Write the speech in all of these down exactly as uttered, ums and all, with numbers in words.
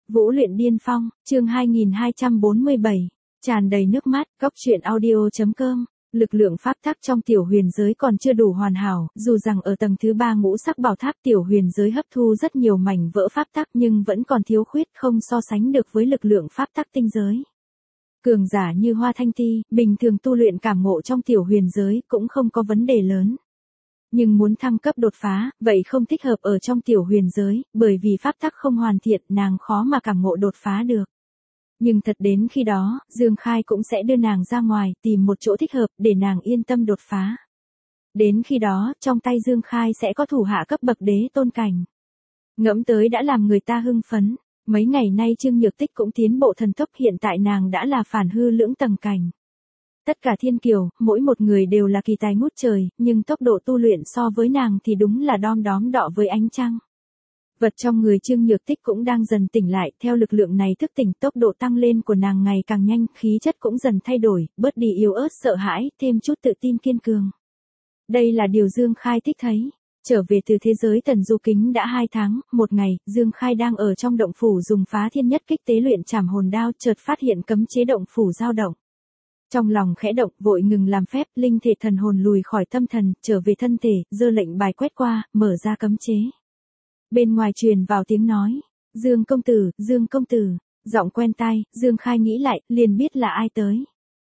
Vũ luyện điên phong, chương hai nghìn hai trăm bốn mươi bảy, tràn đầy nước mắt, góc truyện audio.com. Lực lượng pháp tắc trong tiểu huyền giới còn chưa đủ hoàn hảo, dù rằng ở tầng thứ ba ngũ sắc bảo tháp tiểu huyền giới hấp thu rất nhiều mảnh vỡ pháp tắc nhưng vẫn còn thiếu khuyết, không so sánh được với lực lượng pháp tắc tinh giới. Cường giả như Hoa Thanh Ti, bình thường tu luyện cảm ngộ trong tiểu huyền giới cũng không có vấn đề lớn. Nhưng muốn thăng cấp đột phá, vậy không thích hợp ở trong tiểu huyền giới, bởi vì pháp tắc không hoàn thiện, nàng khó mà cảm ngộ đột phá được. Nhưng thật đến khi đó, Dương Khai cũng sẽ đưa nàng ra ngoài, tìm một chỗ thích hợp, để nàng yên tâm đột phá. Đến khi đó, trong tay Dương Khai sẽ có thủ hạ cấp bậc đế tôn cảnh. Ngẫm tới đã làm người ta hưng phấn. Mấy ngày nay Trương Nhược Tích cũng tiến bộ thần tốc, hiện tại nàng đã là phản hư lưỡng tầng cảnh. Tất cả thiên kiều, mỗi một người đều là kỳ tài ngút trời, nhưng tốc độ tu luyện so với nàng thì đúng là đom đóm đọ với ánh trăng. Vật trong người Trương Nhược Tích cũng đang dần tỉnh lại, theo lực lượng này thức tỉnh, tốc độ tăng lên của nàng ngày càng nhanh, khí chất cũng dần thay đổi, bớt đi yếu ớt sợ hãi, thêm chút tự tin kiên cường. Đây là điều Dương Khai thích thấy. Trở về từ thế giới Tần Du Kính đã hai tháng, một ngày, Dương Khai đang ở trong động phủ dùng phá thiên nhất kích tế luyện trảm hồn đao, chợt phát hiện cấm chế động phủ dao động. Trong lòng khẽ động, vội ngừng làm phép, linh thể thần hồn lùi khỏi tâm thần, trở về thân thể, giơ lệnh bài quét qua, mở ra cấm chế. Bên ngoài truyền vào tiếng nói, Dương công tử, Dương công tử, giọng quen tai, Dương Khai nghĩ lại, liền biết là ai tới.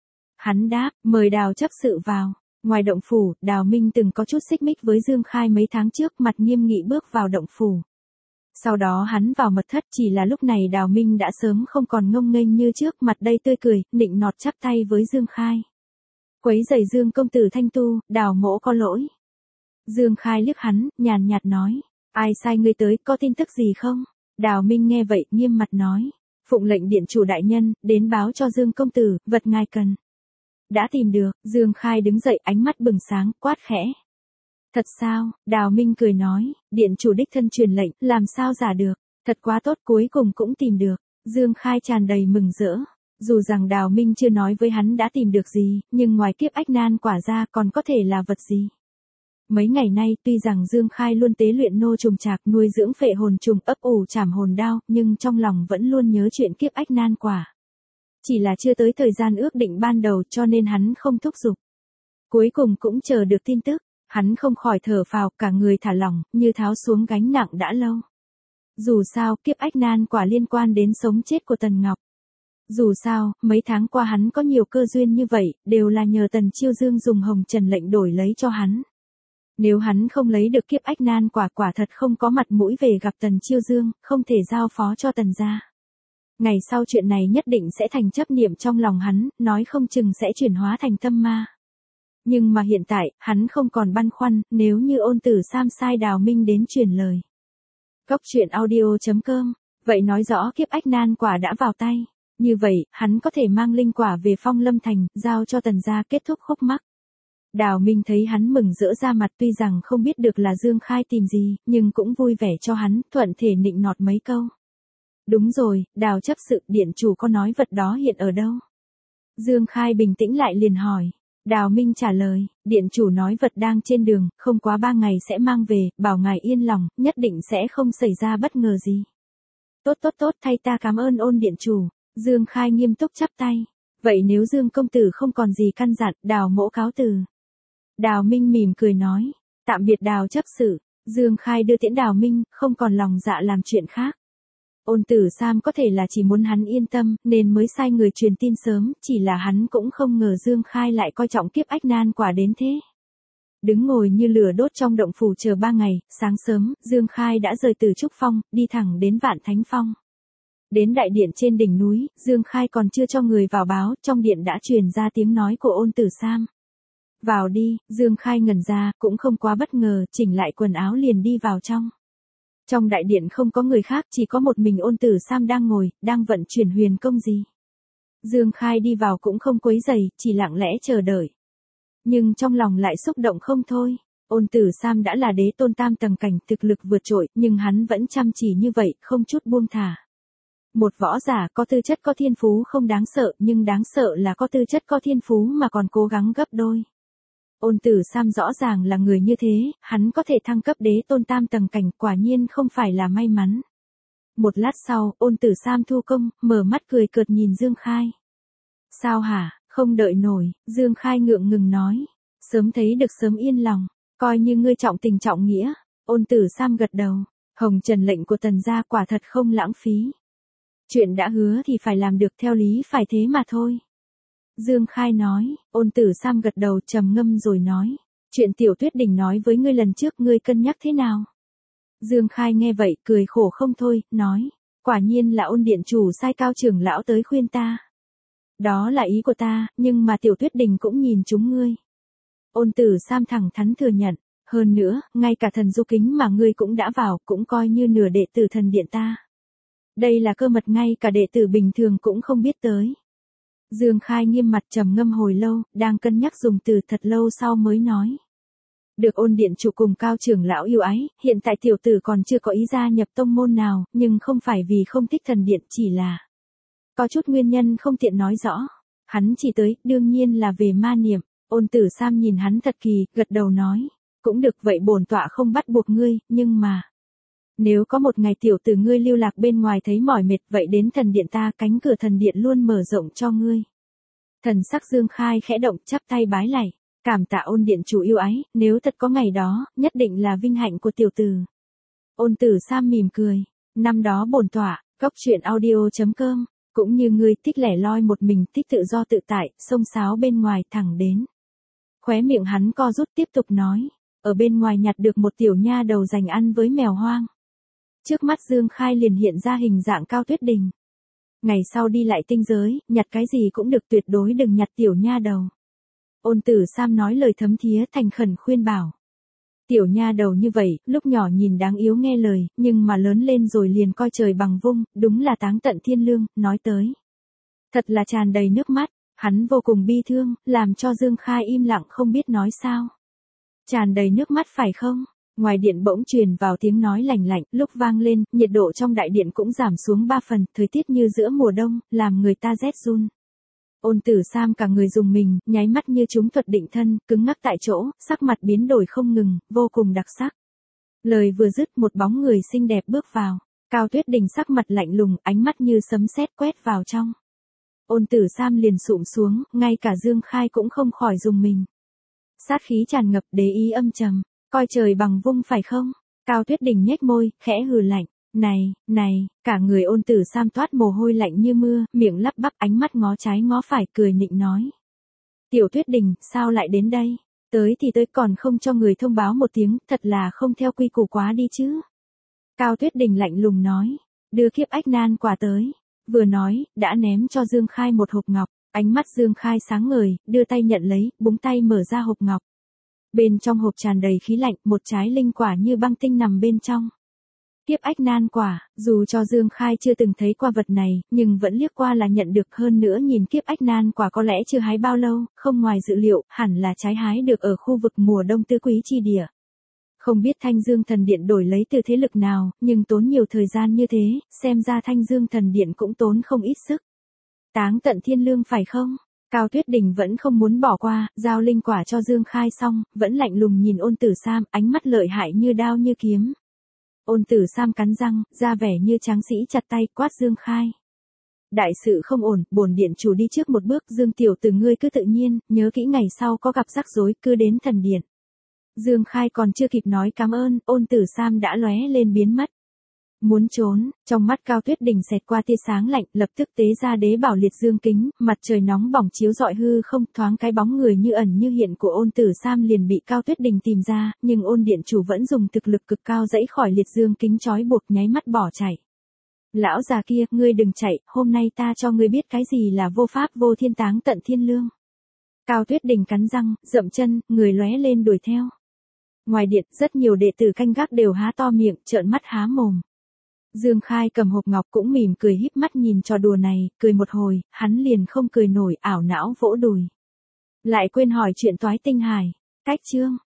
Hắn đáp, mời Đào chấp sự vào. Ngoài động phủ, Đào Minh từng có chút xích mích với Dương Khai mấy tháng trước, mặt nghiêm nghị bước vào động phủ. Sau đó hắn vào mật thất, chỉ là lúc này Đào Minh đã sớm không còn ngông nghênh như trước, mặt đây tươi cười, nịnh nọt chắp tay với Dương Khai. Quấy rầy Dương công tử thanh tu, Đào mỗ có lỗi. Dương Khai liếc hắn, nhàn nhạt nói, ai sai ngươi tới, có tin tức gì không? Đào Minh nghe vậy, nghiêm mặt nói, phụng lệnh điện chủ đại nhân, đến báo cho Dương công tử, vật ngài cần. Đã tìm được, Dương Khai đứng dậy, ánh mắt bừng sáng, quát khẽ. Thật sao? Đào Minh cười nói, điện chủ đích thân truyền lệnh, làm sao giả được, thật quá tốt, cuối cùng cũng tìm được. Dương Khai tràn đầy mừng rỡ. Dù rằng Đào Minh chưa nói với hắn đã tìm được gì, nhưng ngoài kiếp ách nan quả ra còn có thể là vật gì. Mấy ngày nay, tuy rằng Dương Khai luôn tế luyện nô trùng trạc, nuôi dưỡng phệ hồn trùng, ấp ủ trảm hồn đao, nhưng trong lòng vẫn luôn nhớ chuyện kiếp ách nan quả. Chỉ là chưa tới thời gian ước định ban đầu cho nên hắn không thúc giục. Cuối cùng cũng chờ được tin tức, hắn không khỏi thở phào, cả người thả lỏng, như tháo xuống gánh nặng đã lâu. Dù sao, kiếp ách nan quả liên quan đến sống chết của Tần Ngọc. Dù sao, mấy tháng qua hắn có nhiều cơ duyên như vậy, đều là nhờ Tần Chiêu Dương dùng hồng trần lệnh đổi lấy cho hắn. Nếu hắn không lấy được kiếp ách nan quả, quả thật không có mặt mũi về gặp Tần Chiêu Dương, không thể giao phó cho Tần gia. Ngày sau chuyện này nhất định sẽ thành chấp niệm trong lòng hắn, nói không chừng sẽ chuyển hóa thành tâm ma. Nhưng mà hiện tại, hắn không còn băn khoăn, nếu như Ôn Tử Sam sai Đào Minh đến truyền lời. Góc truyện audio.com, vậy nói rõ kiếp ách nan quả đã vào tay. Như vậy, hắn có thể mang linh quả về Phong Lâm Thành, giao cho Tần gia kết thúc khúc mắc. Đào Minh thấy hắn mừng rỡ ra mặt, tuy rằng không biết được là Dương Khai tìm gì, nhưng cũng vui vẻ cho hắn, thuận thể nịnh nọt mấy câu. Đúng rồi, Đào chấp sự, điện chủ có nói vật đó hiện ở đâu? Dương Khai bình tĩnh lại liền hỏi. Đào Minh trả lời, điện chủ nói vật đang trên đường, không quá ba ngày sẽ mang về, bảo ngài yên lòng, nhất định sẽ không xảy ra bất ngờ gì. Tốt tốt tốt, thay ta cảm ơn Ôn điện chủ. Dương Khai nghiêm túc chắp tay. Vậy nếu Dương công tử không còn gì căn dặn, Đào mỗ cáo từ. Đào Minh mỉm cười nói, tạm biệt Đào chấp sự. Dương Khai đưa tiễn Đào Minh, không còn lòng dạ làm chuyện khác. Ôn Tử Sam có thể là chỉ muốn hắn yên tâm, nên mới sai người truyền tin sớm, chỉ là hắn cũng không ngờ Dương Khai lại coi trọng kiếp ách nan quả đến thế. Đứng ngồi như lửa đốt trong động phủ chờ ba ngày, sáng sớm, Dương Khai đã rời từ Trúc Phong, đi thẳng đến Vạn Thánh Phong. Đến đại điện trên đỉnh núi, Dương Khai còn chưa cho người vào báo, trong điện đã truyền ra tiếng nói của Ôn Tử Sam. Vào đi, Dương Khai ngẩn ra, cũng không quá bất ngờ, chỉnh lại quần áo liền đi vào trong. Trong đại điện không có người khác, chỉ có một mình Ôn Tử Sam đang ngồi, đang vận chuyển huyền công gì. Dương Khai đi vào cũng không quấy rầy, chỉ lặng lẽ chờ đợi. Nhưng trong lòng lại xúc động không thôi. Ôn Tử Sam đã là đế tôn tam tầng cảnh, thực lực vượt trội, nhưng hắn vẫn chăm chỉ như vậy, không chút buông thả. Một võ giả có tư chất có thiên phú không đáng sợ, nhưng đáng sợ là có tư chất có thiên phú mà còn cố gắng gấp đôi. Ôn Tử Sam rõ ràng là người như thế, hắn có thể thăng cấp đế tôn tam tầng cảnh, quả nhiên không phải là may mắn. Một lát sau, Ôn Tử Sam thu công, mở mắt cười cợt nhìn Dương Khai. Sao hả, không đợi nổi, Dương Khai ngượng ngừng nói. Sớm thấy được sớm yên lòng, coi như ngươi trọng tình trọng nghĩa. Ôn Tử Sam gật đầu, hồng trần lệnh của Tần gia quả thật không lãng phí. Chuyện đã hứa thì phải làm được, theo lý phải thế mà thôi. Dương Khai nói. Ôn Tử Sam gật đầu trầm ngâm rồi nói. Chuyện Tiểu Tuyết Đình nói với ngươi lần trước ngươi cân nhắc thế nào? Dương Khai nghe vậy cười khổ không thôi, nói. Quả nhiên là Ôn điện chủ sai Cao trưởng lão tới khuyên ta. Đó là ý của ta, nhưng mà Tiểu Tuyết Đình cũng nhìn chúng ngươi. Ôn Tử Sam thẳng thắn thừa nhận. Hơn nữa, ngay cả thần du kính mà ngươi cũng đã vào, cũng coi như nửa đệ tử thần điện ta. Đây là cơ mật ngay cả đệ tử bình thường cũng không biết tới. Dương Khai nghiêm mặt trầm ngâm hồi lâu, đang cân nhắc dùng từ thật lâu sau mới nói. Được Ôn điện chủ cùng Cao trưởng lão yêu ái, hiện tại tiểu tử còn chưa có ý gia nhập tông môn nào, nhưng không phải vì không thích thần điện, chỉ là có chút nguyên nhân không tiện nói rõ. Hắn chỉ tới, đương nhiên là về ma niệm. Ôn Tử Sam nhìn hắn thật kỳ, gật đầu nói. Cũng được, vậy bổn tọa không bắt buộc ngươi, nhưng mà nếu có một ngày tiểu tử ngươi lưu lạc bên ngoài thấy mỏi mệt, vậy đến thần điện ta, cánh cửa thần điện luôn mở rộng cho ngươi. Thần sắc Dương Khai khẽ động, chắp tay bái lạy. Cảm tạ Ôn điện chủ yêu ái, nếu thật có ngày đó, nhất định là vinh hạnh của tiểu tử. Ôn Tử Sam mỉm cười. Năm đó bổn tọa, cốc truyện audio chấm com, cũng như ngươi thích lẻ loi một mình, thích tự do tự tại, xông xáo bên ngoài thẳng đến. Khóe miệng hắn co rút tiếp tục nói. Ở bên ngoài nhặt được một tiểu nha đầu dành ăn với mèo hoang. Trước mắt Dương Khai liền hiện ra hình dạng Cao Tuyết Đình. Ngày sau đi lại tinh giới, nhặt cái gì cũng được, tuyệt đối đừng nhặt tiểu nha đầu. Ôn Tử Sam nói lời thấm thía, thành khẩn khuyên bảo. Tiểu nha đầu như vậy, lúc nhỏ nhìn đáng yếu nghe lời, nhưng mà lớn lên rồi liền coi trời bằng vung, đúng là táng tận thiên lương, nói tới. Thật là tràn đầy nước mắt, hắn vô cùng bi thương, làm cho Dương Khai im lặng không biết nói sao. Tràn đầy nước mắt phải không? Ngoài điện bỗng truyền vào tiếng nói lành lạnh, lúc vang lên, nhiệt độ trong đại điện cũng giảm xuống ba phần, thời tiết như giữa mùa đông, làm người ta rét run. Ôn Tử Sam cả người rùng mình, nháy mắt như trúng thuật định thân, cứng ngắc tại chỗ, sắc mặt biến đổi không ngừng, vô cùng đặc sắc. Lời vừa dứt, một bóng người xinh đẹp bước vào. Cao Tuyết Đình sắc mặt lạnh lùng, ánh mắt như sấm sét quét vào trong. Ôn Tử Sam liền sụm xuống, ngay cả Dương Khai cũng không khỏi rùng mình. Sát khí tràn ngập, đế ý âm trầm, coi trời bằng vung phải không? Cao Tuyết Đình nhếch môi, khẽ hừ lạnh. Này, này, cả người Ôn Tử Sam toát mồ hôi lạnh như mưa, miệng lắp bắp, ánh mắt ngó trái ngó phải, cười nịnh nói. Tiểu Tuyết Đình, sao lại đến đây? Tới thì tới, còn không cho người thông báo một tiếng, thật là không theo quy củ quá đi chứ. Cao Tuyết Đình lạnh lùng nói. Đưa kiếp ách nan quả tới. Vừa nói, đã ném cho Dương Khai một hộp ngọc. Ánh mắt Dương Khai sáng ngời, đưa tay nhận lấy, búng tay mở ra hộp ngọc. Bên trong hộp tràn đầy khí lạnh, một trái linh quả như băng tinh nằm bên trong. Kiếp ách nan quả, dù cho Dương Khai chưa từng thấy qua vật này, nhưng vẫn liếc qua là nhận được, hơn nữa nhìn kiếp ách nan quả có lẽ chưa hái bao lâu, không ngoài dự liệu, hẳn là trái hái được ở khu vực mùa đông tứ quý chi địa. Không biết Thanh Dương Thần Điện đổi lấy từ thế lực nào, nhưng tốn nhiều thời gian như thế, xem ra Thanh Dương Thần Điện cũng tốn không ít sức. Táng tận thiên lương phải không? Cao Tuyết Đình vẫn không muốn bỏ qua, giao linh quả cho Dương Khai xong, vẫn lạnh lùng nhìn Ôn Tử Sam, ánh mắt lợi hại như đao như kiếm. Ôn Tử Sam cắn răng, ra vẻ như tráng sĩ chặt tay, quát Dương Khai. Đại sự không ổn, bổn điện chủ đi trước một bước, Dương tiểu tử ngươi cứ tự nhiên, nhớ kỹ ngày sau có gặp rắc rối, cứ đến thần điện. Dương Khai còn chưa kịp nói cảm ơn, Ôn Tử Sam đã lóe lên biến mất. Muốn trốn, trong mắt Cao Tuyết Đình xẹt qua tia sáng lạnh, lập tức tế ra đế bảo liệt dương kính, mặt trời nóng bỏng chiếu rọi hư không, thoáng cái bóng người như ẩn như hiện của Ôn Tử Sam liền bị Cao Tuyết Đình tìm ra, nhưng Ôn điện chủ vẫn dùng thực lực cực cao dãy khỏi liệt dương kính trói buộc, nháy mắt bỏ chạy. Lão già kia, ngươi đừng chạy, hôm nay ta cho ngươi biết cái gì là vô pháp vô thiên, táng tận thiên lương. Cao Tuyết Đình cắn răng, dậm chân, người lóe lên đuổi theo. Ngoài điện, rất nhiều đệ tử canh gác đều há to miệng, trợn mắt há mồm. Dương Khai cầm hộp ngọc cũng mỉm cười híp mắt nhìn trò đùa này, cười một hồi, hắn liền không cười nổi, ảo não vỗ đùi. Lại quên hỏi chuyện toái tinh hải. Cách chương.